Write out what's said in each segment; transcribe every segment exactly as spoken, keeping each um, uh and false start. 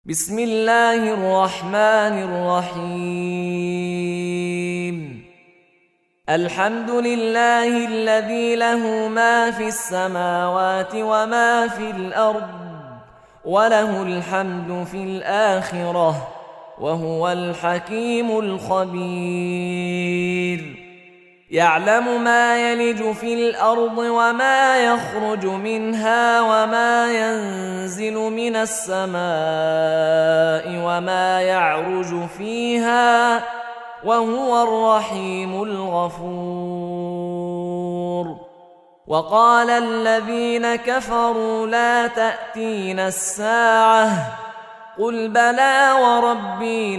بسم الله الرحمن الرحيم. الحمد لله الذي له ما في السماوات وما في الأرض وله الحمد في الآخرة وهو الحكيم الخبير. يعلم ما يلج في الأرض وما يخرج منها وما ينزل من السماء وما يعرج فيها وهو الرحيم الغفور. وقال الذين كفروا لا تأتينا الساعة قل بلى وربي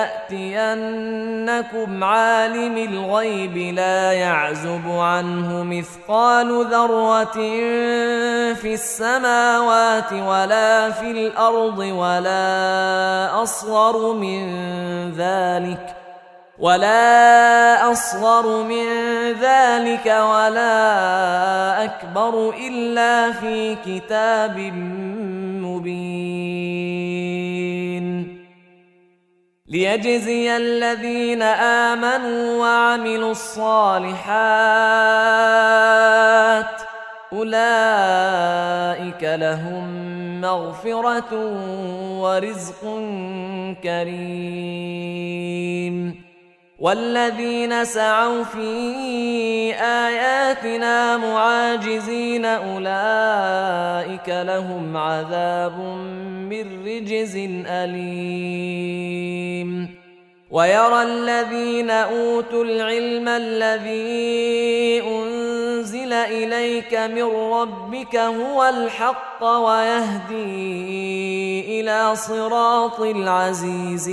لتأتينكم عالم الغيب لا يعزب عنه مثقال ذرة في السماوات ولا في الأرض ولا أصغر من ذلك ولا أصغر من ذلك ولا أكبر إلا في كتاب مبين. ليجزي الذين آمنوا وعملوا الصالحات أولئك لهم مغفرة ورزق كريم. والذين سعوا في آياتنا معاجزين أولئك لهم عذاب من رجز أليم. ويرى الذين أوتوا العلم الذي أنزل إليك من ربك هو الحق ويهدي إلى صراط العزيز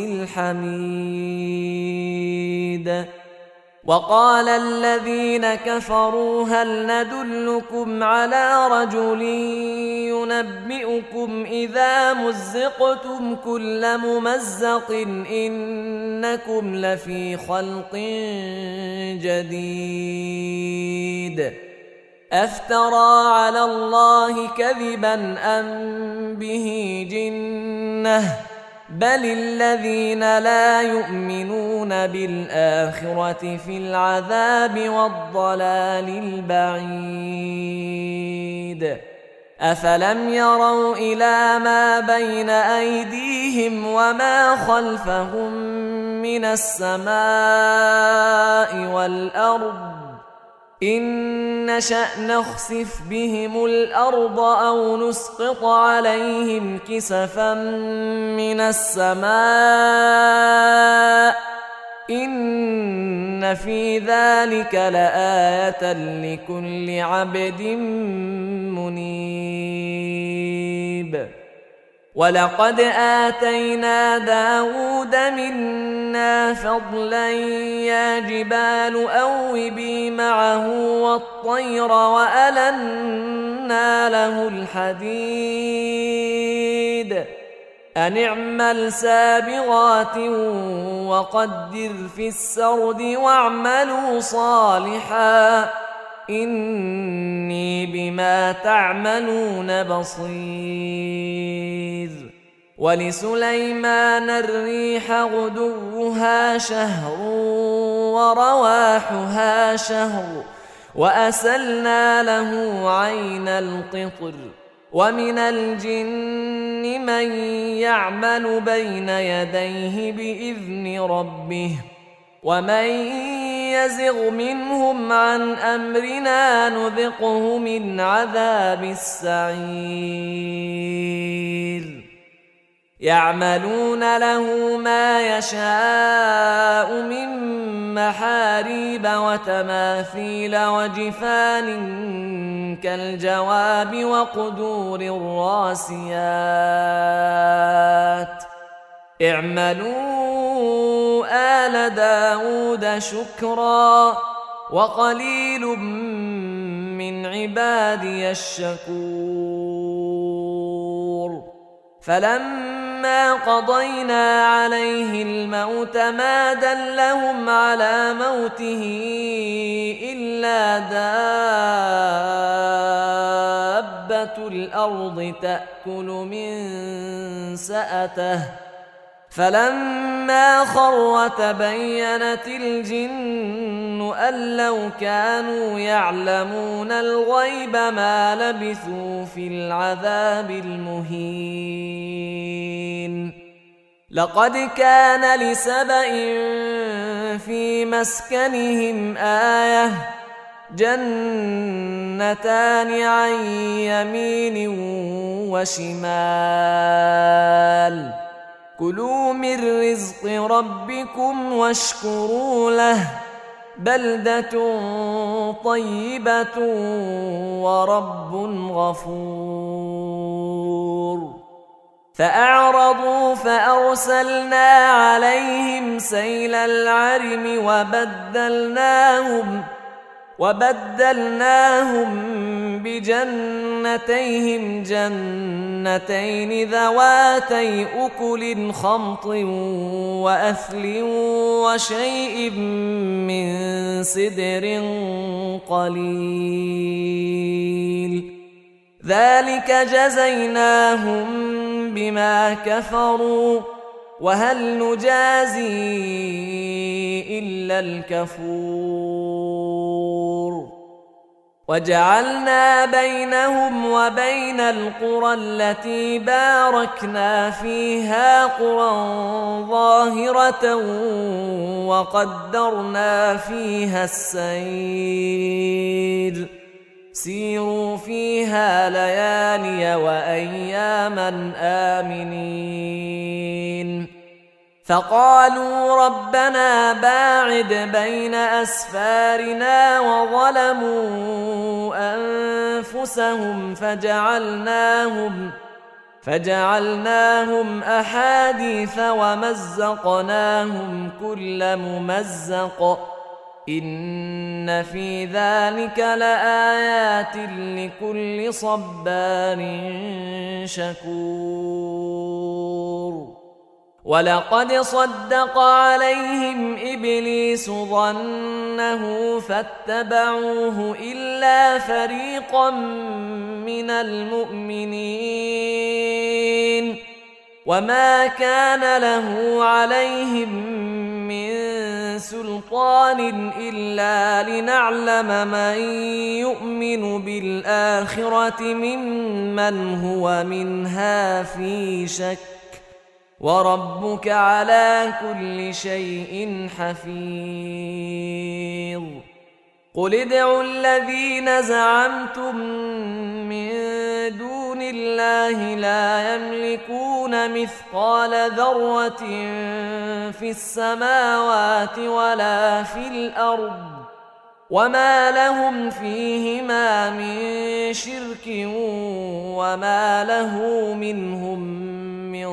الحميد. وقال الذين كفروا هل ندلكم على رجل ينبئكم إذا مزقتم كل ممزق إنكم لفي خلق جديد أفترى على الله كذبا أم به جنة بل الذين لا يؤمنون بالآخرة في العذاب والضلال البعيد. أفلم يروا إلى ما بين أيديهم وما خلفهم من السماء والأرض إن نشأ نخسف بهم الأرض أو نسقط عليهم كسفا من السماء إن في ذلك لآية لكل عبد منيب. ولقد آتينا داود منا فضلا يا جبال أوبي معه والطير وألنا له الحديد أن اعمل سابغات وقدر في السرد واعملوا صالحا إني بما تعملون بصير. ولسليمان الريح غدوها شهر ورواحها شهر وأسلنا له عين القطر. ومن الجن من يعمل بين يديه بإذن ربه ومن يزغ منهم عن أمرنا نذقه من عذاب السعير. يعملون له ما يشاء من محاريب وتماثيل وجفان كالجواب وقدور الراسيات اعملوا آل داود شكرا وقليل من عبادي الشكور. فلما قضينا عليه الموت ما دلهم على موته إلا دابة دابة الأرض تأكل من سأته فلما خر تبينت الجن أن لو كانوا يعلمون الغيب ما لبثوا في العذاب المهين لقد كان لسبإ في مسكنهم آية جنتان عن يمين وشمال كلوا من رزق ربكم واشكروا له بلدة طيبة ورب غفور فأعرضوا فأرسلنا عليهم سيل العرم وبدلناهم وبدلناهم بجنتيهم جنتين ذواتي أكل خمط وأثل وشيء من سدر قليل ذلك جزيناهم بما كفروا وهل نجازي إلا الكفور وجعلنا بينهم وبين القرى التي باركنا فيها قرى ظاهرة وقدرنا فيها السير سيروا فيها ليالي وأياما آمنين فقالوا ربنا باعد بين أسفارنا وظلموا أنفسهم فجعلناهم فجعلناهم أحاديث ومزقناهم كل ممزق إن في ذلك لآيات لكل صبار شكور ولقد صدق عليهم إبليس ظنه فاتبعوه إلا فريقا من المؤمنين وما كان له عليهم من سلطان إلا لنعلم من يؤمن بالآخرة ممن هو منها في شك وربك على كل شيء حفيظ قل ادعوا الذين زعمتم من دون الله لا يملكون مثقال ذرة في السماوات ولا في الأرض وما لهم فيهما من شرك وما له منهم من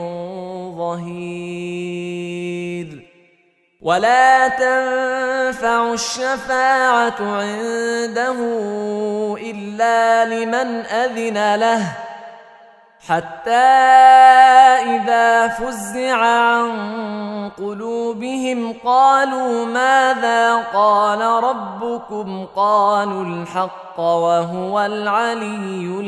ظهير ولا تنفع الشفاعة عنده إلا لمن أذن له حتى إذا فزع عن قلوبهم قالوا ماذا قال ربكم قالوا الحق وهو العلي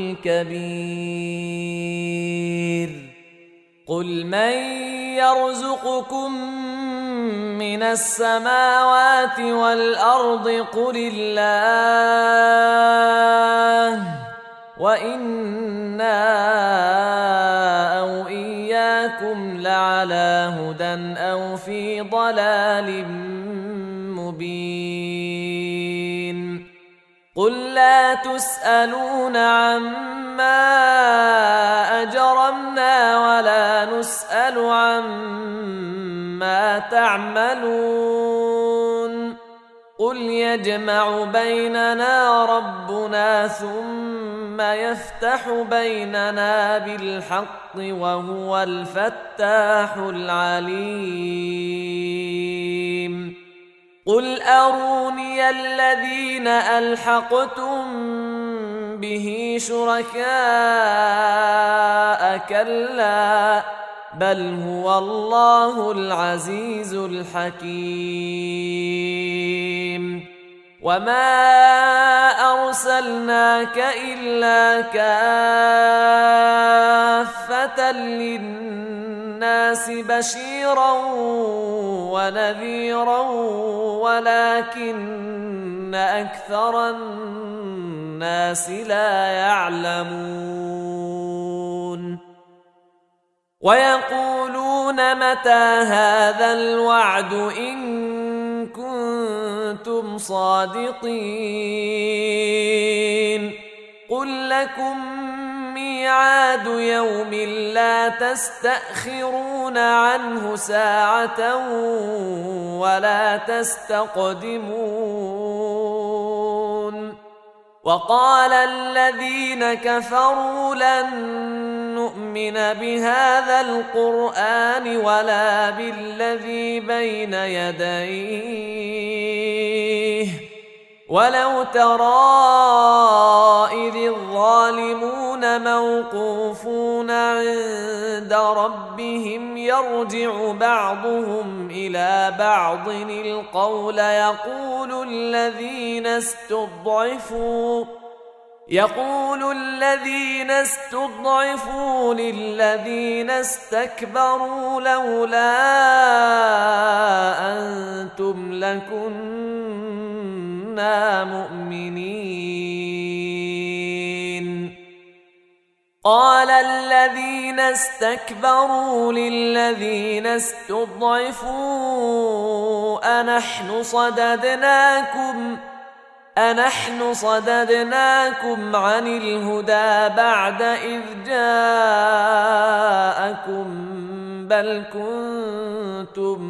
الكبير قل من يرزقكم من السماوات والأرض قل الله وإنا أو إياكم لعلى هدى أو في ضلال مبين قل لا تسألون عما أجرمنا ولا نسأل عما تعملون قل يجمع بيننا ربنا ثم يفتح بيننا بالحق وهو الفتاح العليم قل أروني الذين ألحقتم به شركاء كلا بل هو الله العزيز الحكيم وما أرسلناك إلا كافة للناس بشيرا ونذيرا ولكن أكثر الناس لا يعلمون ويقولون متى هذا الوعد إن كنتم صادقين قل لكم ميعاد يوم لا تستأخرون عنه ساعة ولا تستقدمون وقال الذين كفروا لن نؤمن بهذا القرآن ولا بالذي بين يديه ولو ترى إذ الظالمون موقوفون عند ربهم يرجع بعضهم إلى بعض القول يقول الذين استضعفوا يقول الذين استضعفوا للذين استكبروا لولا أنتم لكنا مؤمنين قال الذين استكبروا للذين استضعفوا أنحن صددناكم أنحن صددناكم عن الهدى بعد إذ جاءكم بل كنتم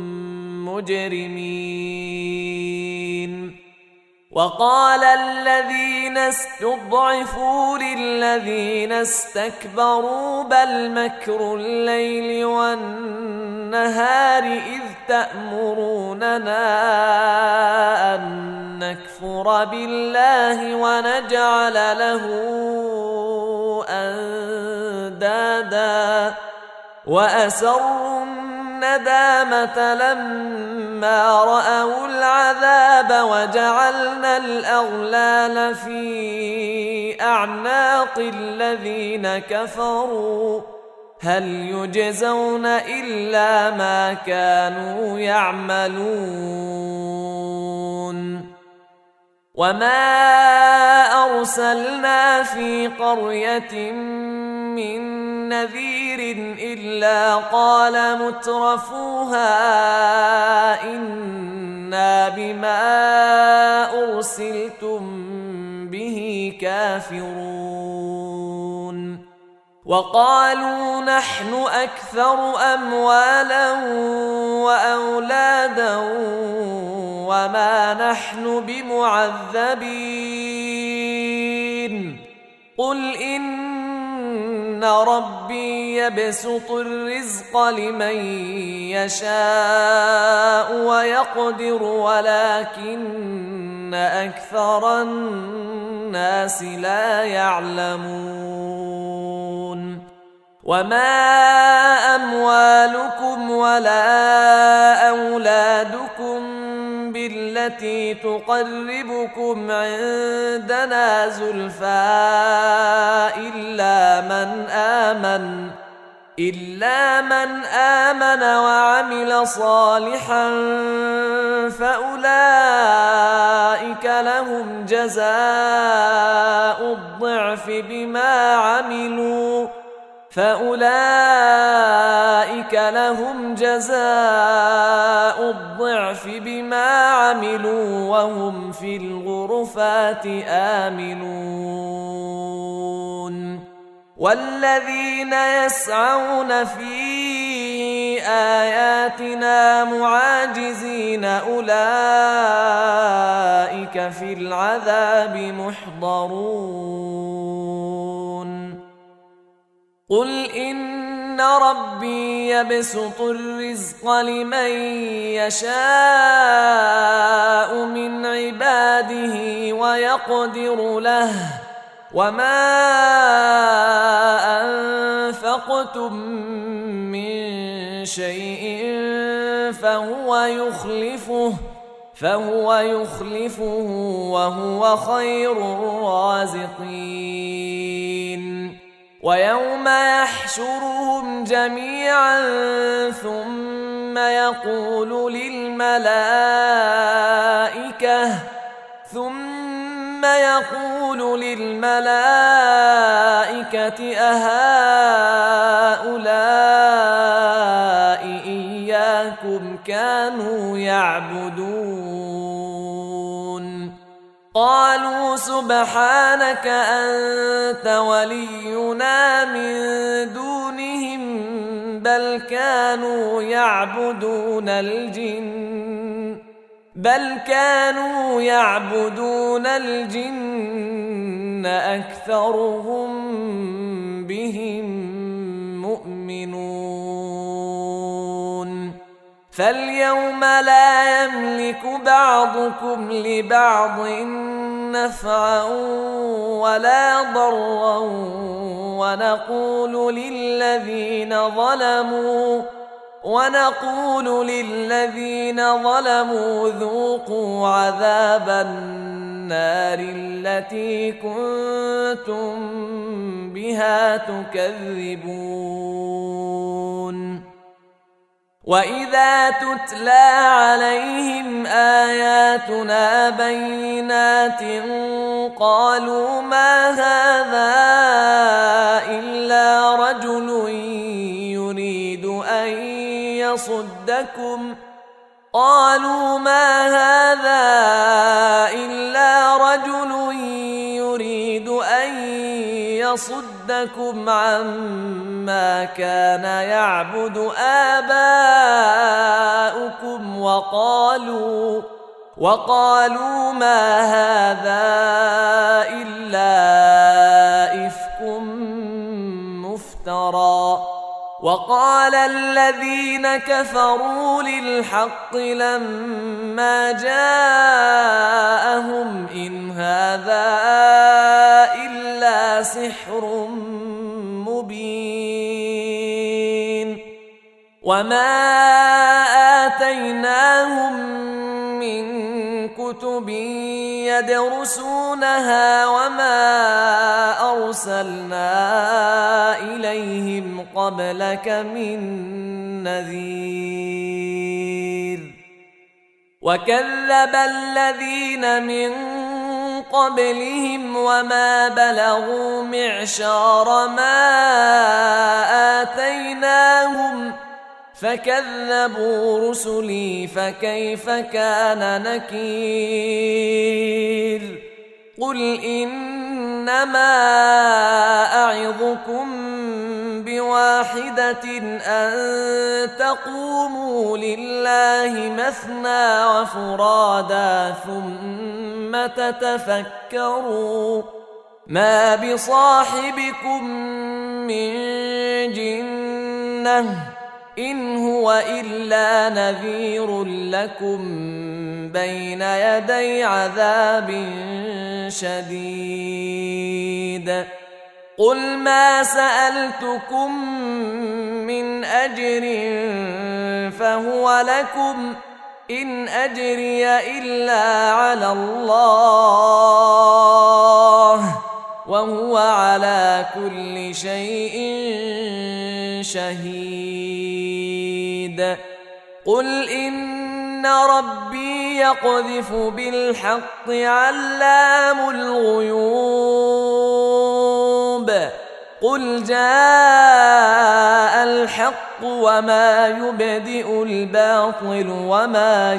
مجرمين وقال الذين استضعفوا للذين استكبروا بل مكر الليل والنهار إذ تأمروننا أن نكفر بالله ونجعل له أندادا وأسروا الندامة لما رأوا العذاب وجعلنا الأغلال في أعناق الذين كفروا هل يجزون إلا ما كانوا يعملون وما أرسلنا في قرية من نذير إلا قال مترفوها إنا بما أرسلتم به كافرون وقالوا نحن أكثر أموالا وأولادا وما نحن بمعذبين قل إن ربي يبسط الرزق لمن يشاء ويقدر ولكن أكثر الناس لا يعلمون وما أموالكم ولا أولادكم بالتي تقربكم عندنا زلفى إلا من آمن إلا من آمن وعمل صالحا فأولئك لهم جزاء الضعف بما عملوا فأولئك لهم جزاء الضعف بما عملوا وهم في الغرفات آمنون والذين يسعون في آياتنا معاجزين أولئك في العذاب محضرون قل إن ربي يبسط الرزق لمن يشاء من عباده ويقدر له وما أنفقتم من شيء فهو يخلفه فهو يخلفه وهو خير الرازقين. ويوم يحشرهم جميعا ثم يقول للملائكة ثم يقول للملائكة أهؤلاء إياكم كانوا يعبدون؟ قالوا سبحانك أنت ولينا من دونهم بل كانوا يعبدون الجن بل كانوا يعبدون الجن أكثرهم بهم مؤمنون. فاليوم لا يملك بعضكم لبعض نفعا ولا ضرا ونقول للذين ظلموا ونقول للذين ظلموا ذوقوا عذاب النار التي كنتم بها تكذبون. وإذا تتلى عليهم آياتنا بينات قالوا ما هذا إلا رجل يريد أن يصدكم قالوا ما هذا إلا رجل يريد أن يصدكم عما كان يعبد آباؤكم وقالوا وقالوا ما هذا إلا إفك مفترى. وقال الذين كفروا للحق لما جاءهم إن هذا إلا سحر مبين. وما آتيناهم من كتب يدرسونها وما أرسلنا إليهم قبلك من نذير. وكذب الذين من قبلهم وما بلغوا معشار ما آتيناهم فكذبوا رسلي فكيف كان نكير. قل إنما أعظكم بواحدة أن تقوموا لله مثنى وفرادا ثم تتفكروا ما بصاحبكم من جنة إن هو إلا نذير لكم بين يدي عذاب شديد. قل ما سألتكم من أجر فهو لكم إن أجري إلا على الله وهو على كل شيء شهيد. قل إن ربي يقذف بالحق علام الغيوب. قل جاء الحق وما يبدئ الباطل وما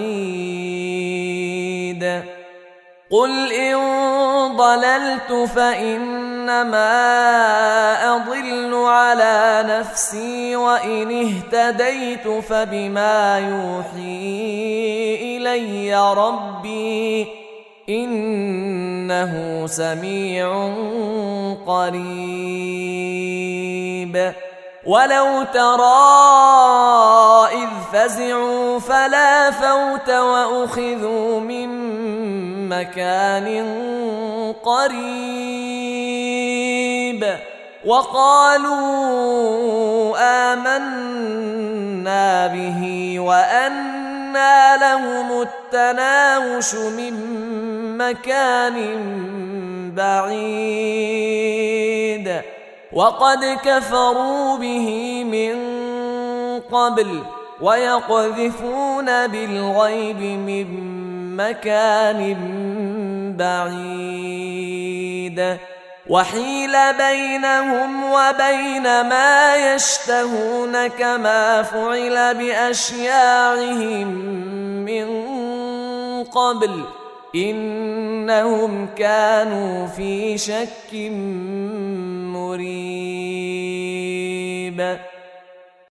يعيد. قل إن ضللت فإنما أضل على نفسي وإن اهتديت فبما يوحي إلي ربي إنه سميع قريب. ولو ترى إذ فزعوا فلا فوت وأخذوا من مكان قريب وقالوا آمنا به وأن أنى لهم التناوش من مكان بعيد وقد كفروا به من قبل ويقذفون بالغيب من مكان بعيد وحيل بينهم وبين ما يشتهون كما فعل بأشياعهم من قبل إنهم كانوا في شك مريب